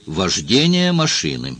Вождение машины.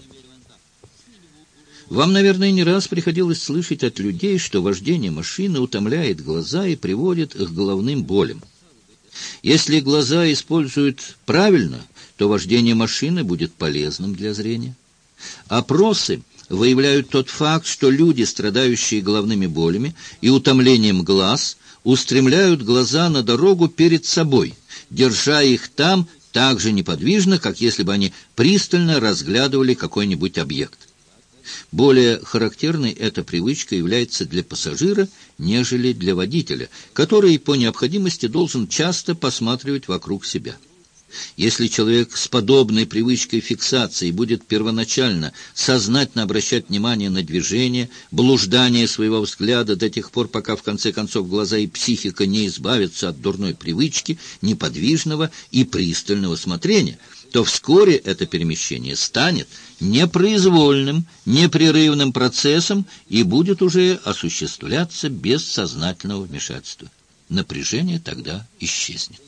Вам, наверное, не раз приходилось слышать от людей, что вождение машины утомляет глаза и приводит к головным болям. Если глаза используют правильно, то вождение машины будет полезным для зрения. Опросы выявляют тот факт, что люди, страдающие головными болями и утомлением глаз, устремляют глаза на дорогу перед собой, держа их там так же неподвижно, как если бы они пристально разглядывали какой-нибудь объект. Более характерной эта привычка является для пассажира, нежели для водителя, который по необходимости должен часто посматривать вокруг себя. Если человек с подобной привычкой фиксации будет первоначально сознательно обращать внимание на движение, блуждание своего взгляда до тех пор, пока в конце концов глаза и психика не избавятся от дурной привычки, неподвижного и пристального смотрения, то вскоре это перемещение станет непроизвольным, непрерывным процессом и будет уже осуществляться без сознательного вмешательства. Напряжение тогда исчезнет.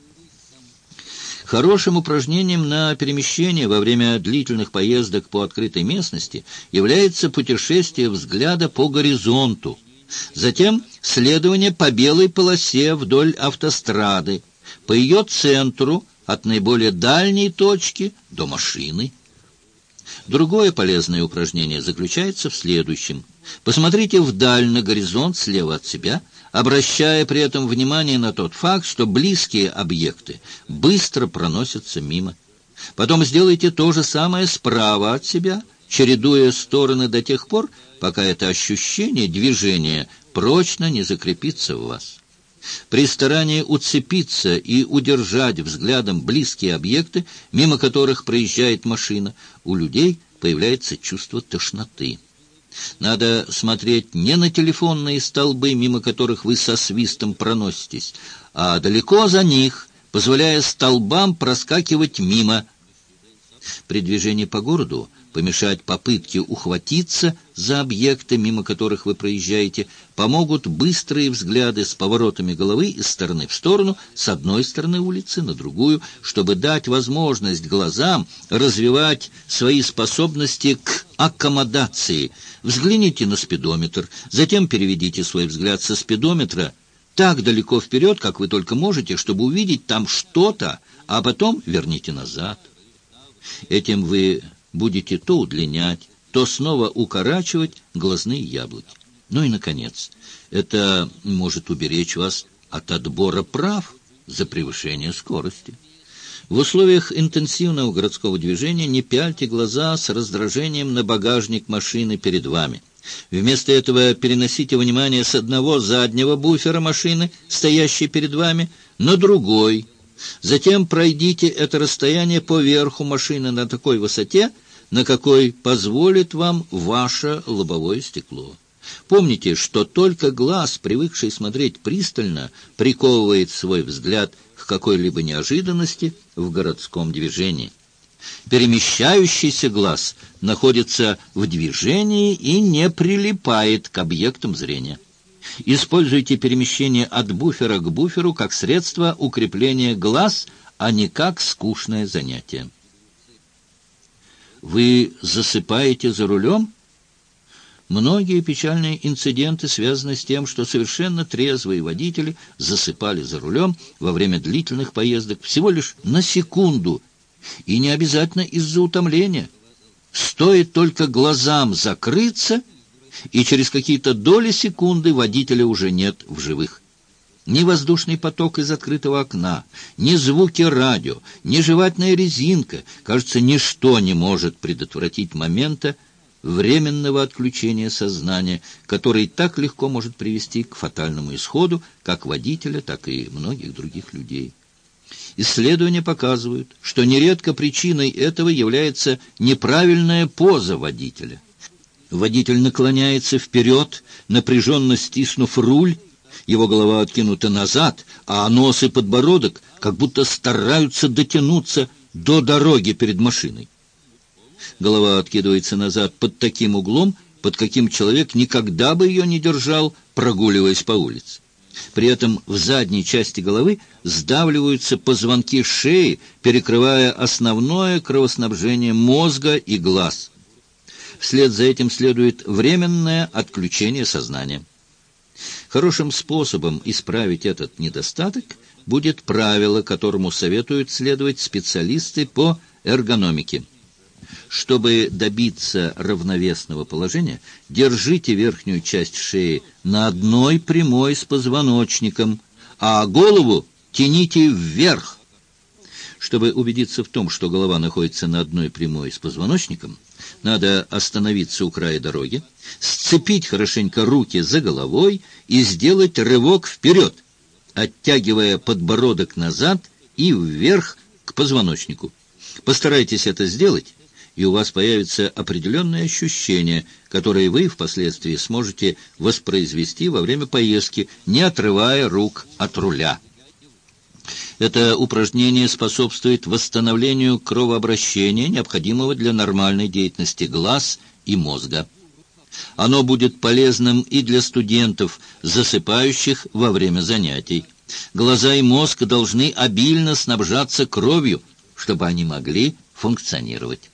Хорошим упражнением на перемещение во время длительных поездок по открытой местности является путешествие взгляда по горизонту, затем следование по белой полосе вдоль автострады, по ее центру от наиболее дальней точки до машины. Другое полезное упражнение заключается в следующем. Посмотрите вдаль на горизонт слева от себя, обращая при этом внимание на тот факт, что близкие объекты быстро проносятся мимо. Потом сделайте то же самое справа от себя, чередуя стороны до тех пор, пока это ощущение движения прочно не закрепится в вас. При старании уцепиться и удержать взглядом близкие объекты, мимо которых проезжает машина, у людей появляется чувство тошноты. Надо смотреть не на телефонные столбы, мимо которых вы со свистом проноситесь, а далеко за них, позволяя столбам проскакивать мимо. При движении по городу помешать попытке ухватиться за объекты, мимо которых вы проезжаете, помогут быстрые взгляды с поворотами головы из стороны в сторону, с одной стороны улицы на другую, чтобы дать возможность глазам развивать свои способности к аккомодации. Взгляните на спидометр, затем переведите свой взгляд со спидометра так далеко вперед, как вы только можете, чтобы увидеть там что-то, а потом верните назад. Этим вы будете то удлинять, то снова укорачивать глазные яблоки. Ну и, наконец, это может уберечь вас от отбора прав за превышение скорости. В условиях интенсивного городского движения не пяльте глаза с раздражением на багажник машины перед вами. Вместо этого переносите внимание с одного заднего буфера машины, стоящей перед вами, на другой. Затем пройдите это расстояние по верху машины на такой высоте, на какой позволит вам ваше лобовое стекло. Помните, что только глаз, привыкший смотреть пристально, приковывает свой взгляд к какой-либо неожиданности в городском движении. Перемещающийся глаз находится в движении и не прилипает к объектам зрения. Используйте перемещение от буфера к буферу как средство укрепления глаз, а не как скучное занятие. Вы засыпаете за рулем? Многие печальные инциденты связаны с тем, что совершенно трезвые водители засыпали за рулем во время длительных поездок всего лишь на секунду, и не обязательно из-за утомления. Стоит только глазам закрыться, и через какие-то доли секунды водителя уже нет в живых. Ни воздушный поток из открытого окна, ни звуки радио, ни жевательная резинка, кажется, ничто не может предотвратить момента временного отключения сознания, который так легко может привести к фатальному исходу как водителя, так и многих других людей. Исследования показывают, что нередко причиной этого является неправильная поза водителя. Водитель наклоняется вперед, напряженно стиснув руль, его голова откинута назад, а нос и подбородок как будто стараются дотянуться до дороги перед машиной. Голова откидывается назад под таким углом, под каким человек никогда бы ее не держал, прогуливаясь по улице. При этом в задней части головы сдавливаются позвонки шеи, перекрывая основное кровоснабжение мозга и глаз. Вслед за этим следует временное отключение сознания. Хорошим способом исправить этот недостаток будет правило, которому советуют следовать специалисты по эргономике. Чтобы добиться равновесного положения, держите верхнюю часть шеи на одной прямой с позвоночником, а голову тяните вверх. Чтобы убедиться в том, что голова находится на одной прямой с позвоночником, надо остановиться у края дороги, сцепить хорошенько руки за головой и сделать рывок вперед, оттягивая подбородок назад и вверх к позвоночнику. Постарайтесь это сделать, и у вас появится определенное ощущение, которое вы впоследствии сможете воспроизвести во время поездки, не отрывая рук от руля. Это упражнение способствует восстановлению кровообращения, необходимого для нормальной деятельности глаз и мозга. Оно будет полезным и для студентов, засыпающих во время занятий. Глаза и мозг должны обильно снабжаться кровью, чтобы они могли функционировать.